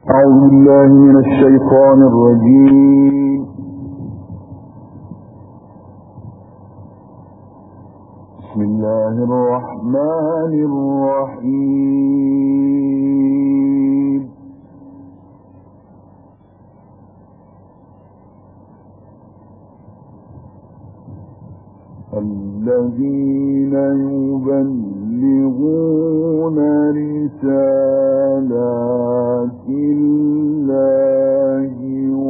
أعوذ بالله من الشيطان الرجيم. بسم الله الرحمن الرحيم. الذين يبلغون رسالات الله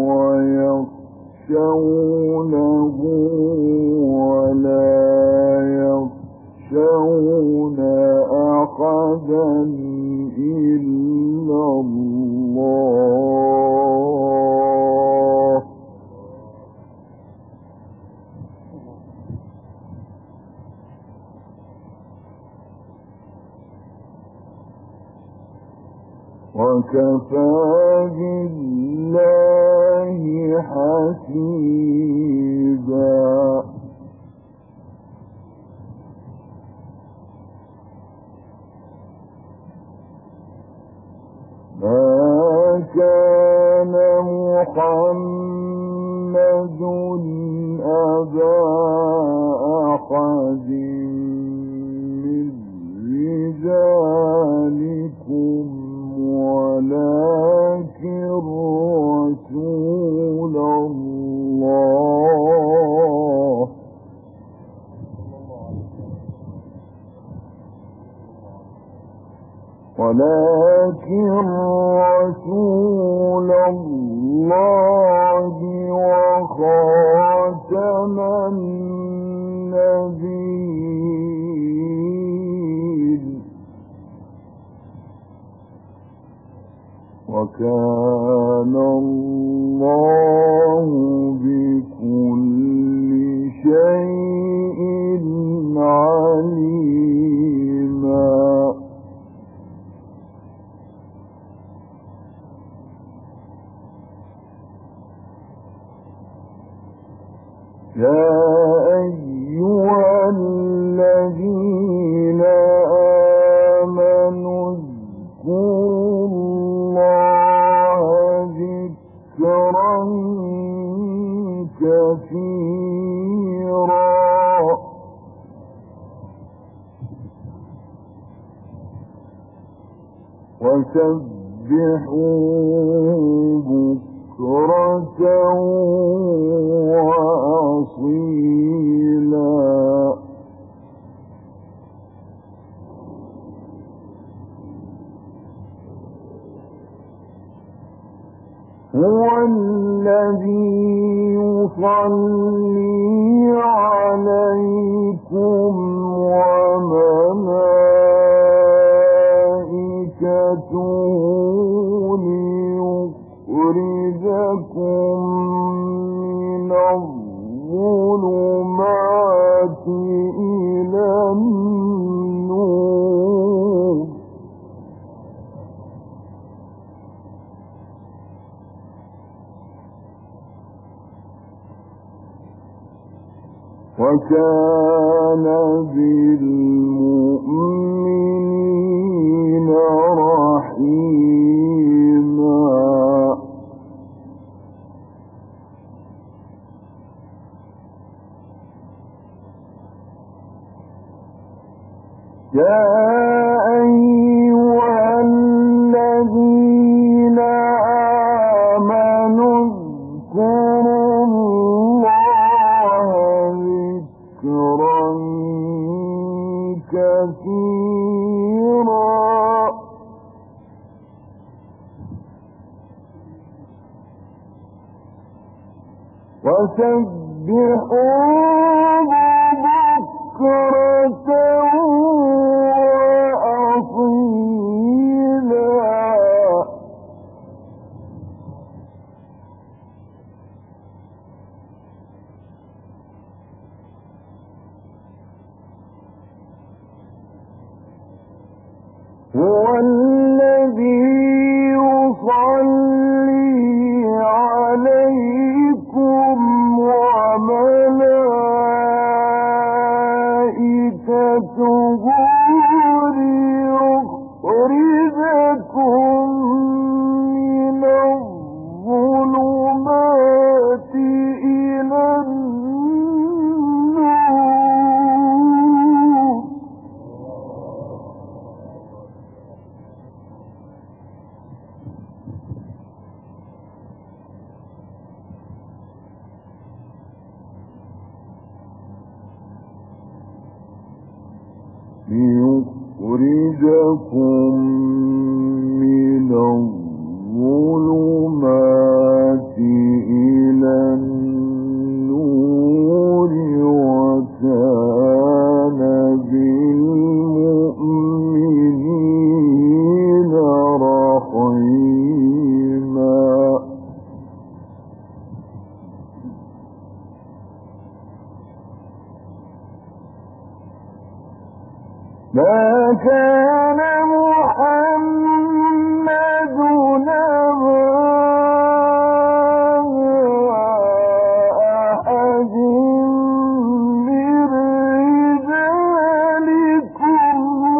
ويخشونه ولا يخشون أحدا إلا الله. وكفى بالله حسيبا. ما كان محمد أبا أحد من رجالكم ولكن رسول الله وخاتم النبيين وكان الله بكل شيء عليما. يا أيها الذين آمنوا اذكروا الله ذكرا كثيرا وسبحوه بكرة وأصيلا. هو الذي يصلي عليكم وملائكته ليخرجكم من الظلمات إلى النور. وكان بالمؤمنين رحيما. يا أيها الذين آمنوا اذكروا الله ذكرا كثيرا وسبحوه بكرة وأصيلا. هو الذي يصلي عليكم وملائكته من الظلمات إلى النور وكان بالمؤمنين رحيما. ما كان محمد أبا أحد من رجالكم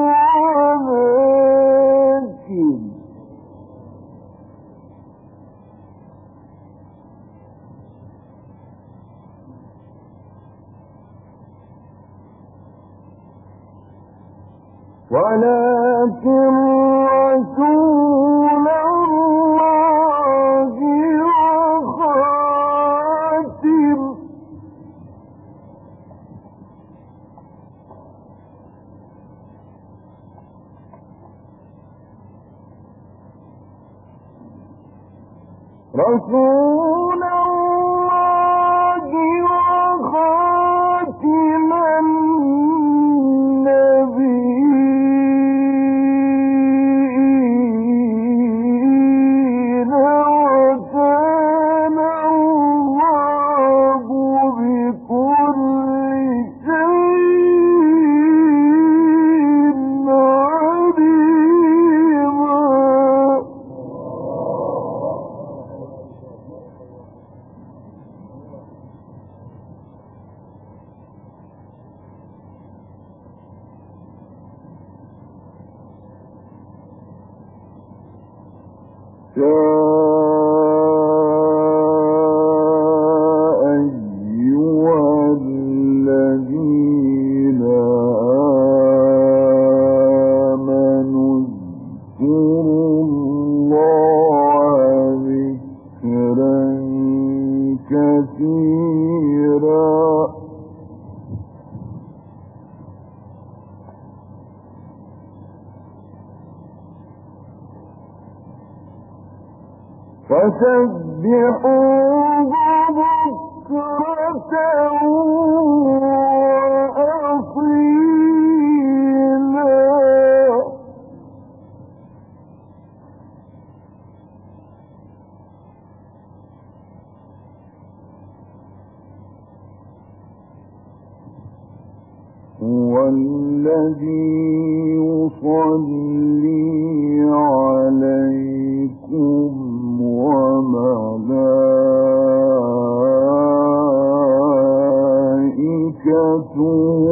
ولكن رسول الله وخاتم رسول الله وخاتم النبيين وكان الله بكل شيء عليما. يا أيها الذين آمنوا اذكروا الله ذكرا كثيرا فسبحوه بكرة وأصيلا. هو الذي يصلي عليكم وملائكته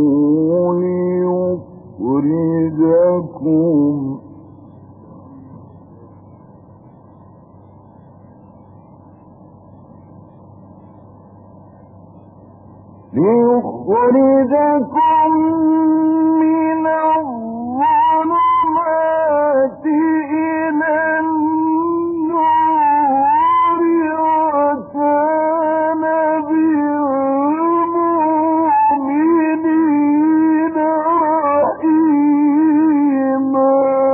ليخرجكم من الظلمات إلى النور وكان بالمؤمنين رحيما.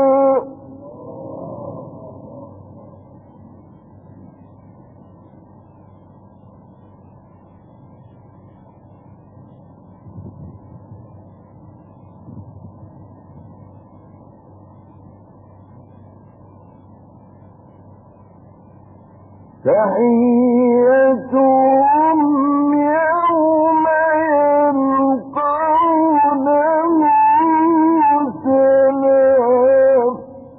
تحيتهم يوم يلقونه سلام.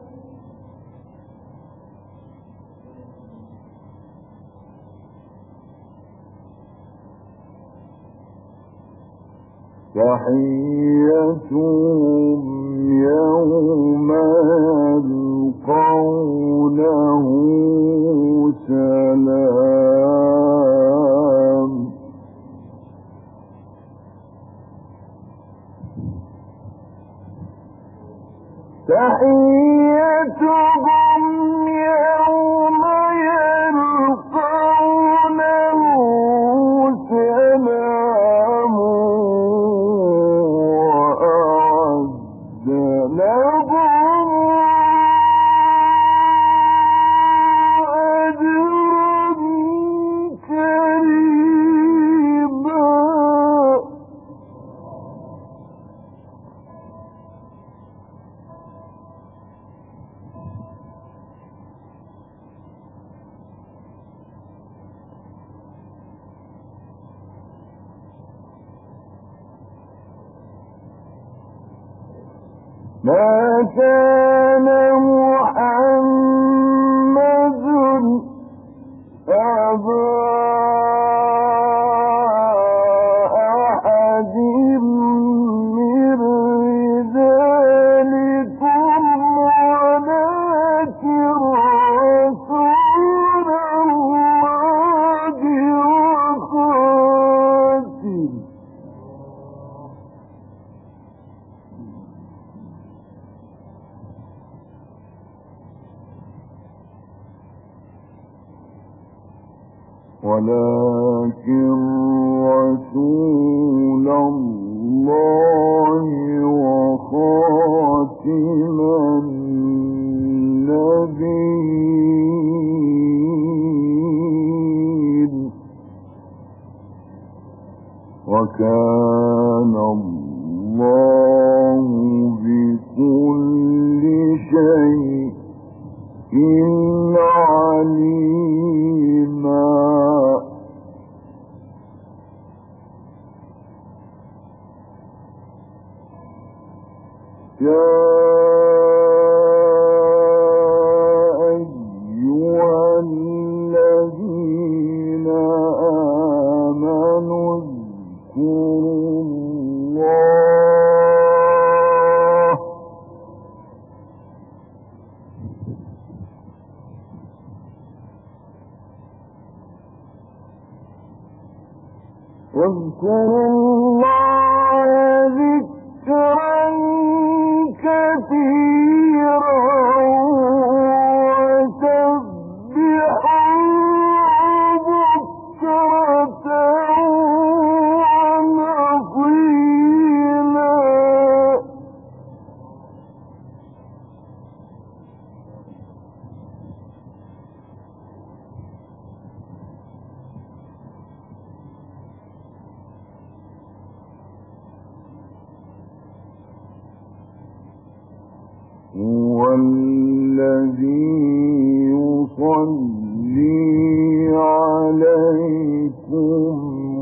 تحيتهم يوم يلقونه سلام. تحيتهم يوم يلقونه سلام وأعد ما كان محمد أبا أحد من رجالكم ولكن رسول الله وخاتم النبيين وكان الله بكل شيء عليما يا أيها الذين آمنوا اذكروا الله ذكرا كثيرا وسبحوه بكرة وأصيلا هو الذي يصلي عليكم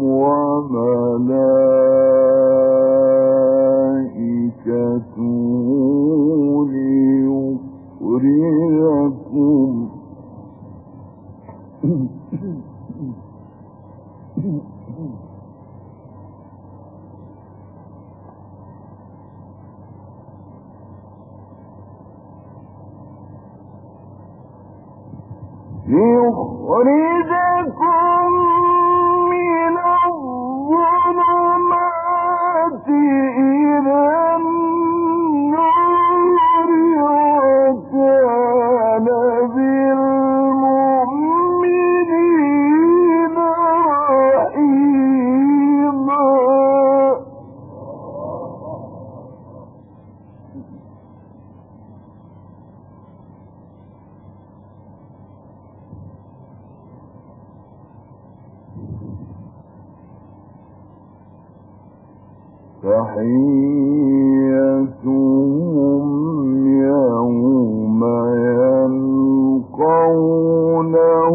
وملائكته ليخرجكم من الظلمات إلى النور وكان بالمؤمنين رحيما تحيتهم يوم يلقونه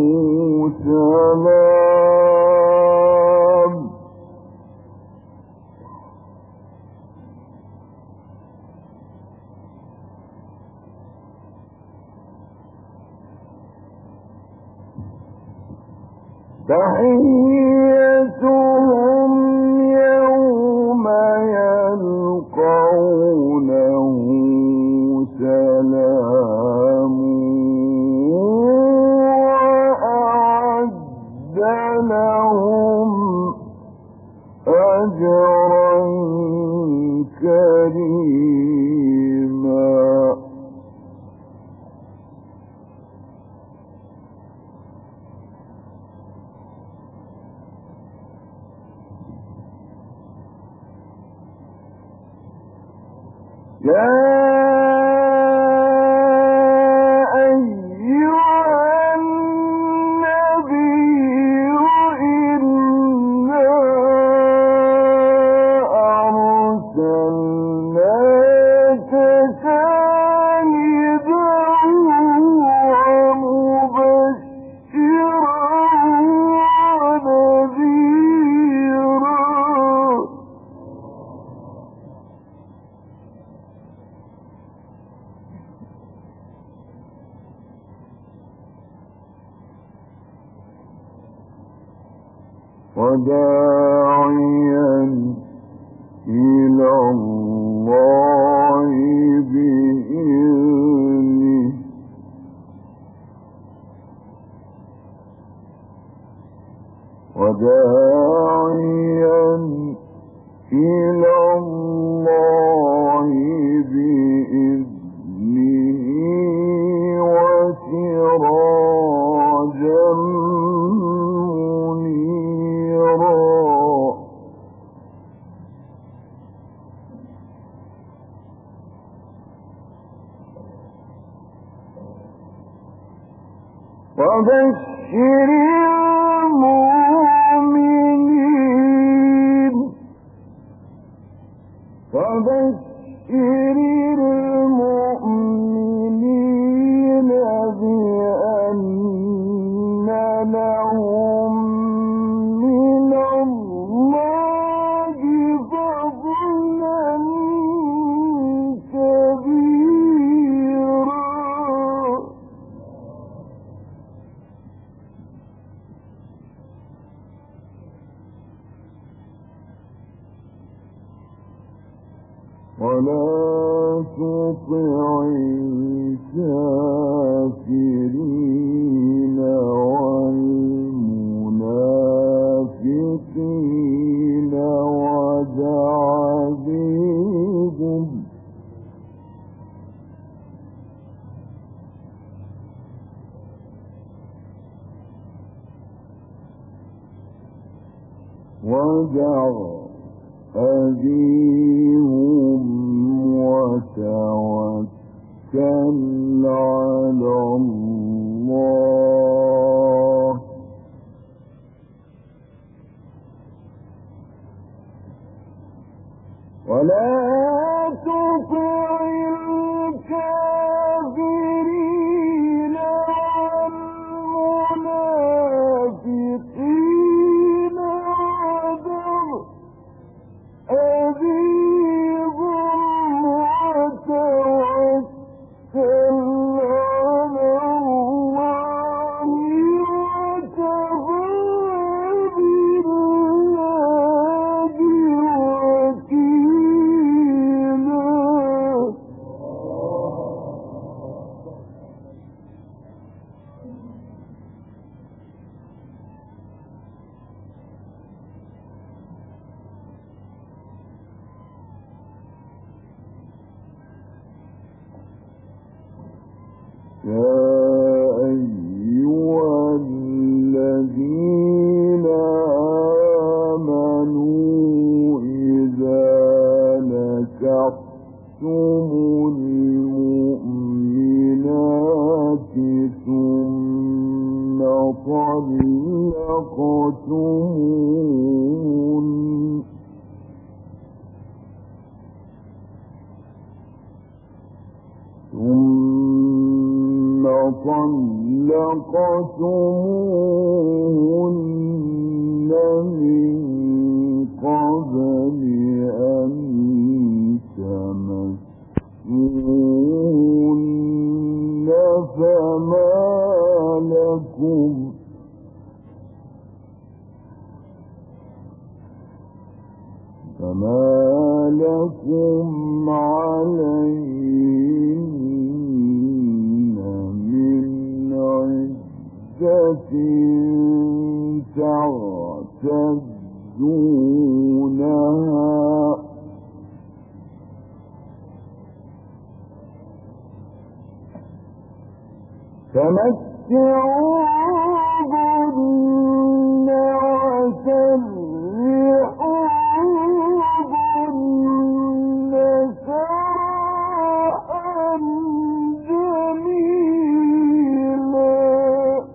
سلام تحيتهم يوم يلقونه سلام وأعد لهم أجرا كريما يا أيها النبي إنا أرسلناك شاهدا ومبشرا ونذيرا وداعيا إلى الله بإذنه وداعيا إلى الله بإذنه وسراجا منيرا وبشر المؤمنين بأن لهم من الله فضلا كبيرا ولا تطع الكافرين والمنافقين ودع بهم أبيهم وتوكل على الله ولا تطع الكافرين والمنافقين أبيهم وتوكل على الله وكفى بالله وكيلا يا أيها الذين آمنوا إذا نكحتم المؤمنات ثم طلقتموهن من قبل أن تمسوهن فما لكم عليهن من عدة تعتدونها فمتعوهن وسرحوهن سراحا جميلا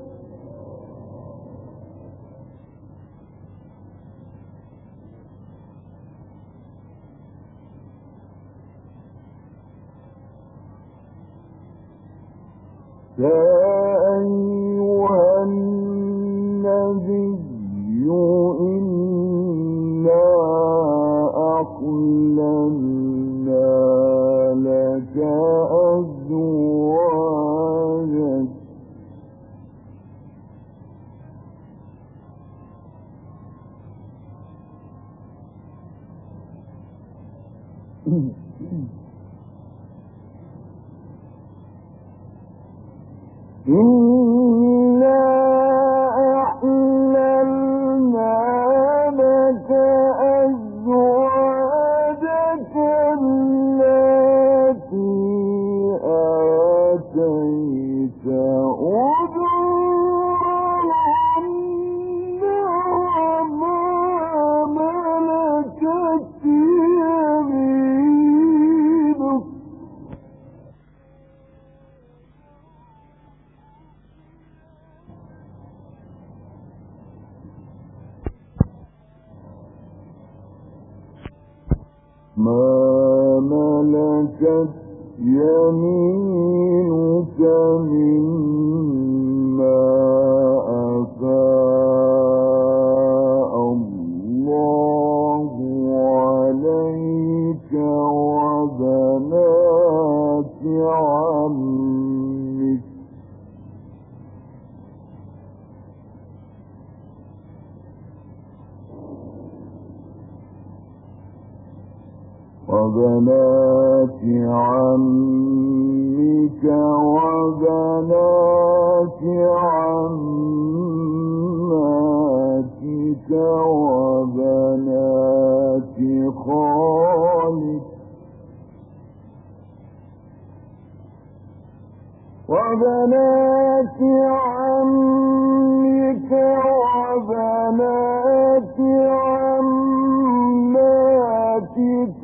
يا أيها النبي إنا أحللنا لك أزواجك إنا أحللنا لك أزواجك التي آتيت أجورهن وما ملكت يمينك مما أفاء الله عليك وبنات عمك وبنات عمك وبنات عماتك وبنات خالك وبنات عمك وبنات عماتك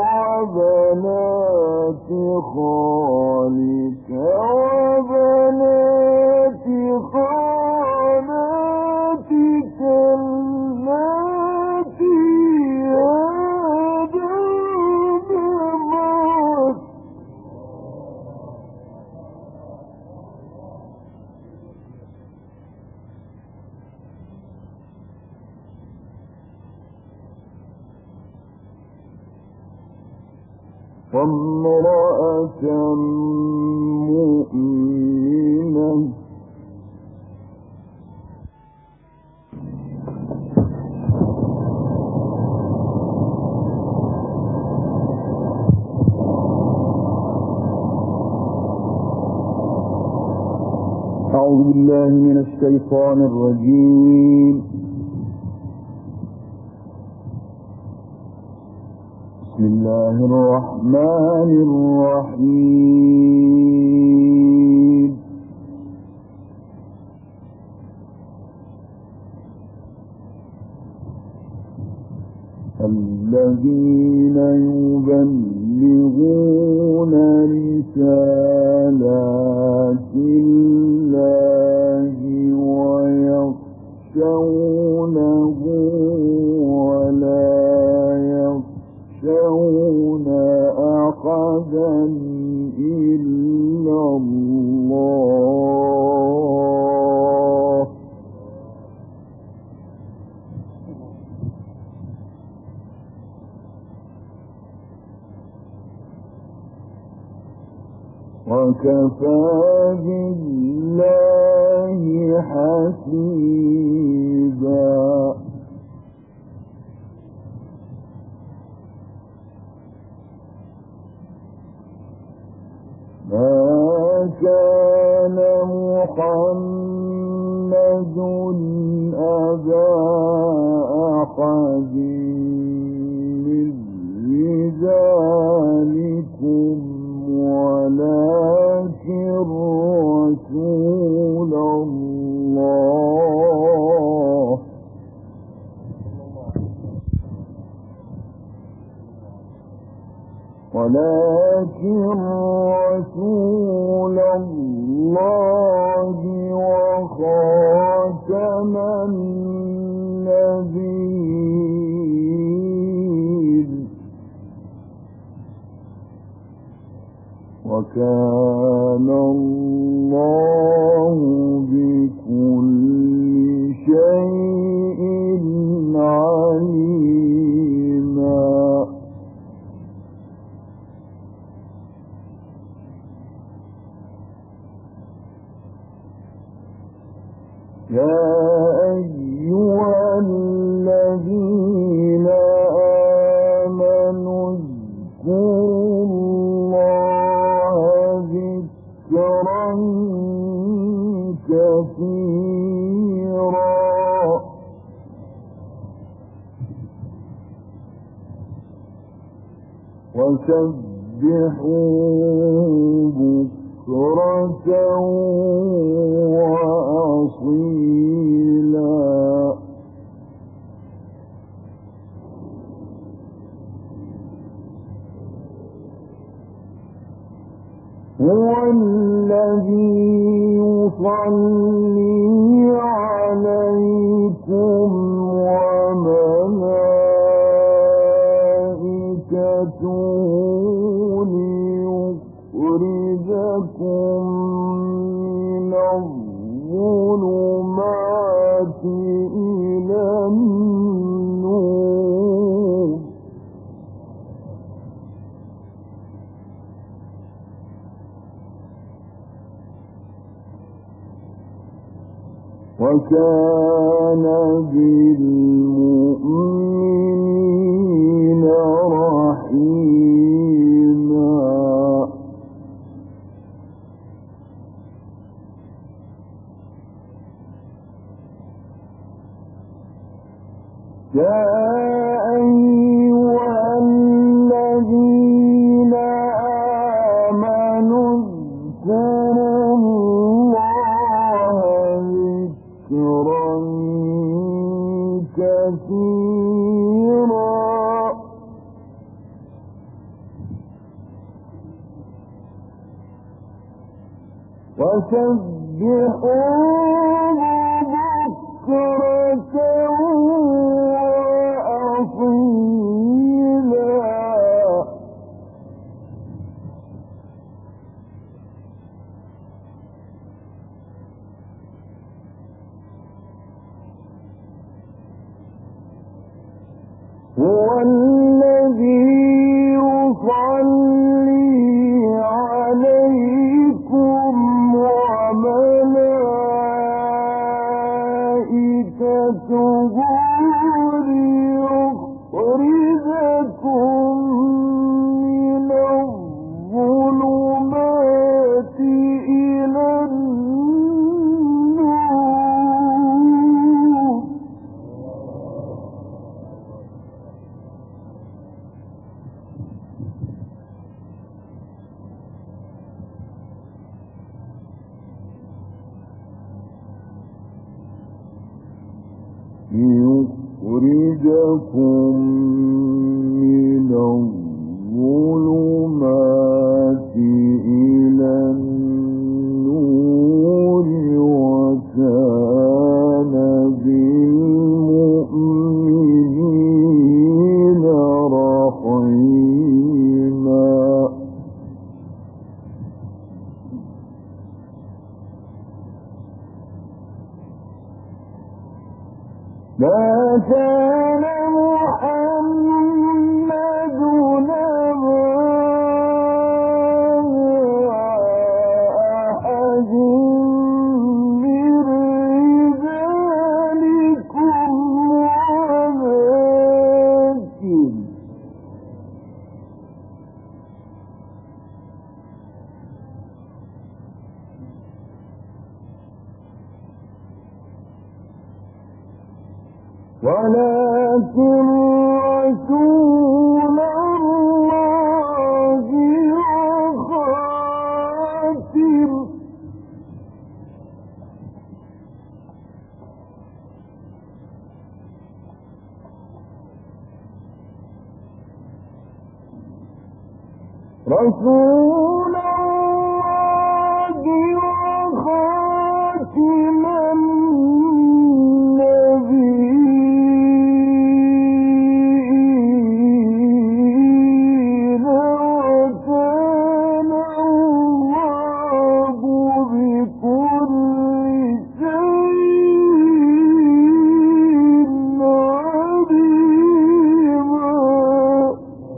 وبنات خالك وبنات خالاتك اللاتي هاجرن معك وامرأة مؤمنة أعوذ بالله من الشيطان الرجيم بسم الله الرحمن الرحيم الذين يبلغون رسالات الله ويخشونه ولا يخشون أحدا إلا الله وكفى بالله حسيبا ما كان محمد أبا أحد من رجالكم ولكن رسول الله وخاتم النبيين وكان الله بكل شيء عليما يا أيها الذين آمنوا اذكروا كثيرا وسبحوا بكرة وأصيلا هو الذي يصلي عليكم وملائكته ليخرجكم من الظلمات إلى النور وكان بالمؤمنين رحيما يا أيها الذين آمنوا اذكروا الله ذكرا كثيرا وسبحوه بكرة وأصيلا هو الذي يصلي عليكم وملائكته ليخرجكم من الظلمات إلى النور ليخرجكم من الظلمات إلى النور وكان بالمؤمنين رحيما ما كان محمد أبا أحد من رجالكم ولكن رسول الله وخاتم رسول الله وخاتم النبيين وكان الله بكل شيء عليما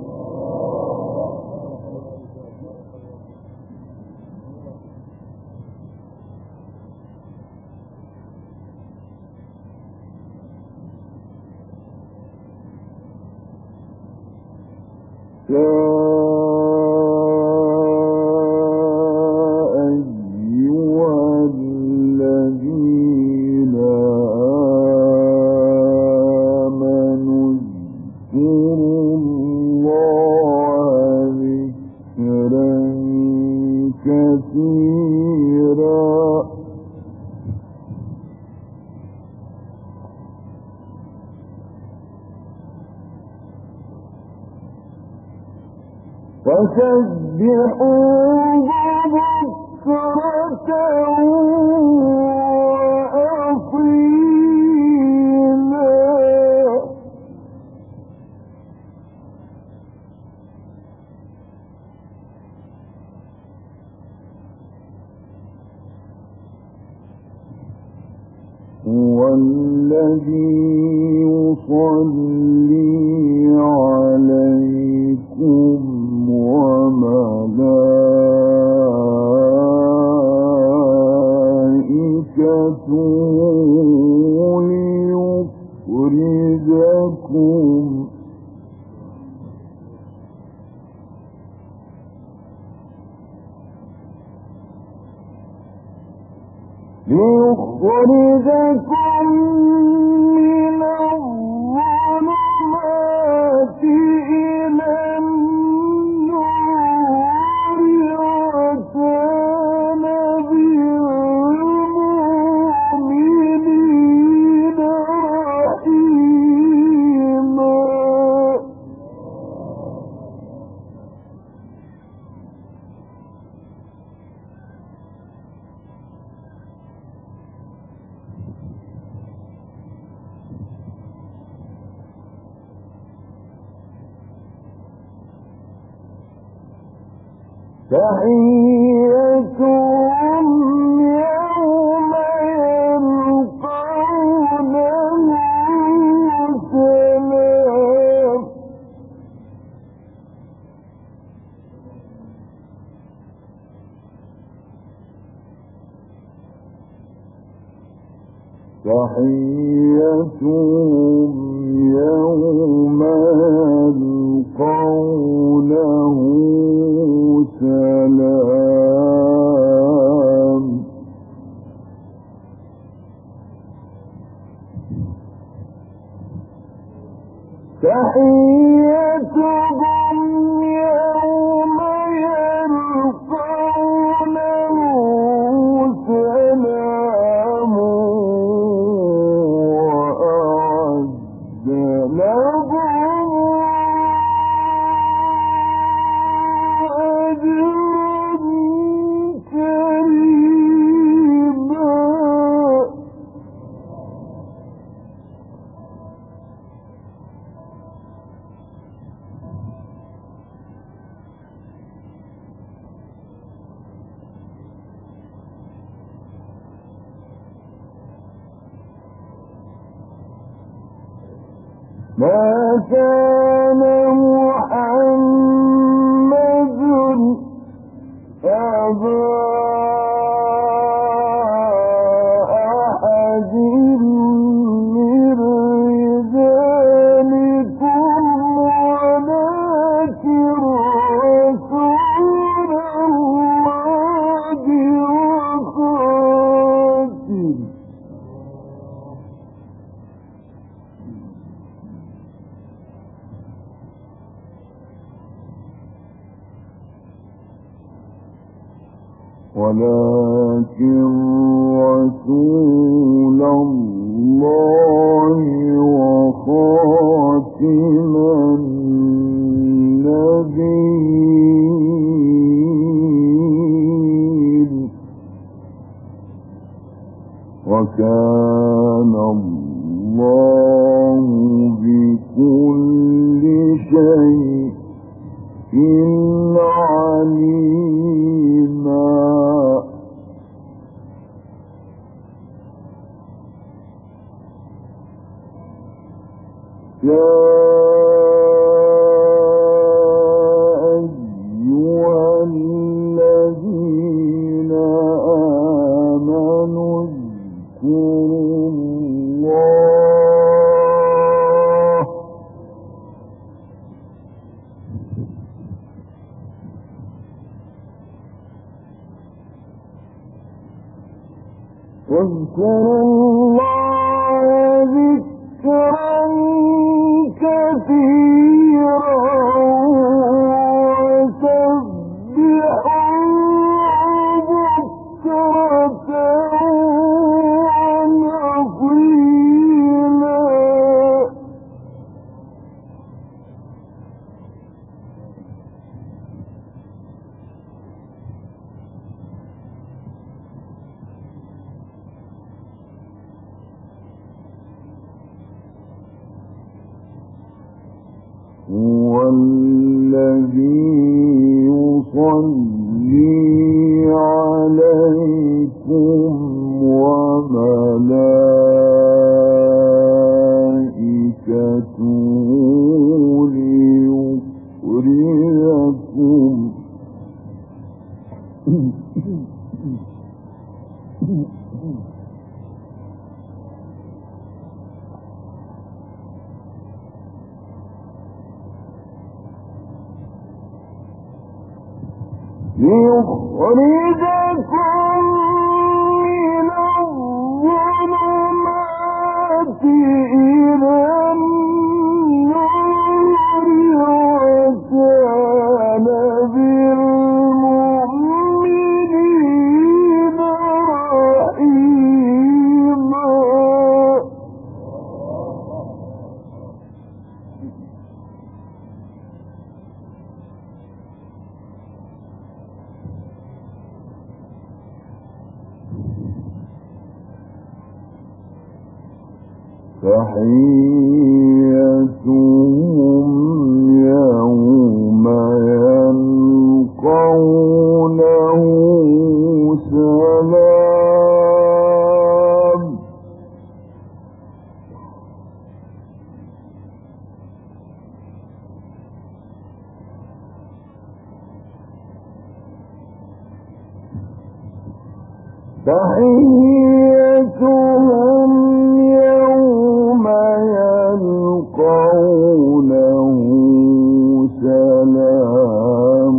يا أيها الذين وسبحوه بكرة وأصيلا هو الذي يصلي عليكم وملائكته ليخرجكم من الظلمات إلى النور وكان بالمؤمنين رحيما تحيتهم يوم يلقونه سلام تحيتهم يوم يلقونه سلام تحيتهم يوم يلقونه سلام وأعد لهم ما كان محمد أبا أحد من رجالكم ولكن رسول الله وخاتم ولكن رسول الله وخاتم النبيين وكان الله بكل شيء عليما يا أيها الذين آمنوا اذكروا الله ذكرا كثيرا وسبحوه بكرة وأصيلا الذي يصلي عليكم وملائكته ليخرجكم من الظلمات إلى النور وكان بالمؤمنين رحيما. تحيتهم يوم يلقونه سلام. تحيتهم يوم يلقونه سلام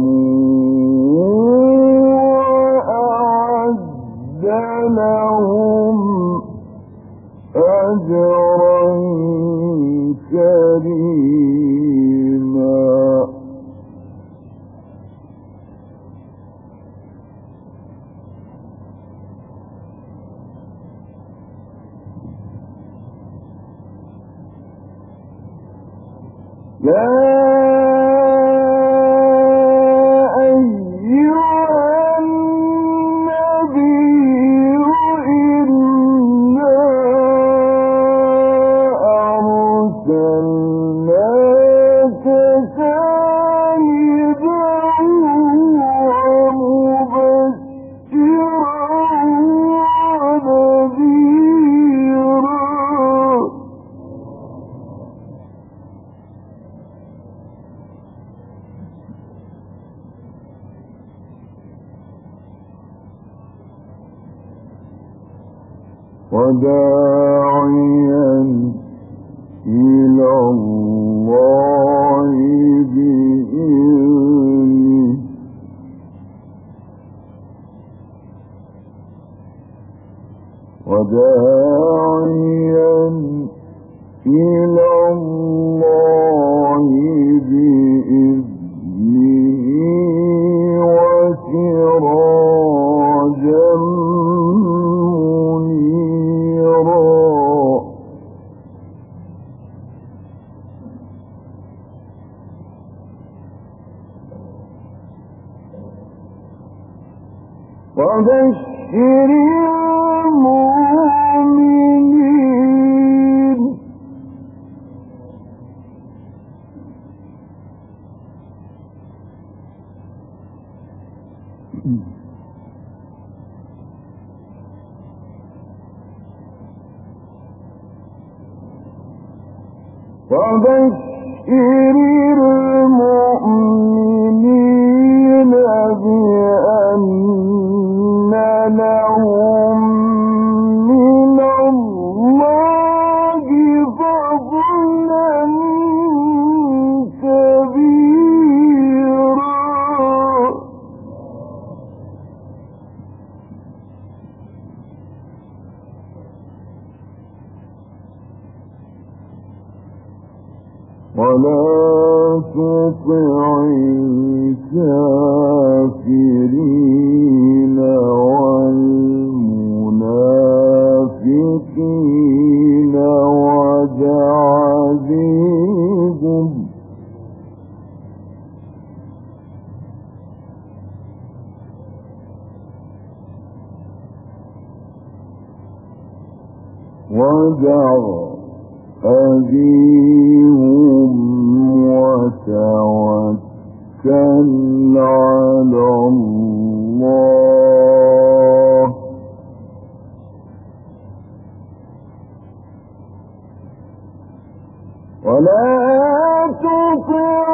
وأعد لهم أجرا كريما. يا أيها النبي إنا أرسلناك شاهدا ومبشرا ونذيرا. وداعيا إلى الله بإذنه وداعيا إلى الله بإذنه وسراجا وبشر المؤمنين. وبشر المؤمنين بأن لهم من الله فضلا كبيرا. ولا تطع الكافرين والمنافقين وجاهدهم ودع أبيهم وتوكل على الله ولا تطع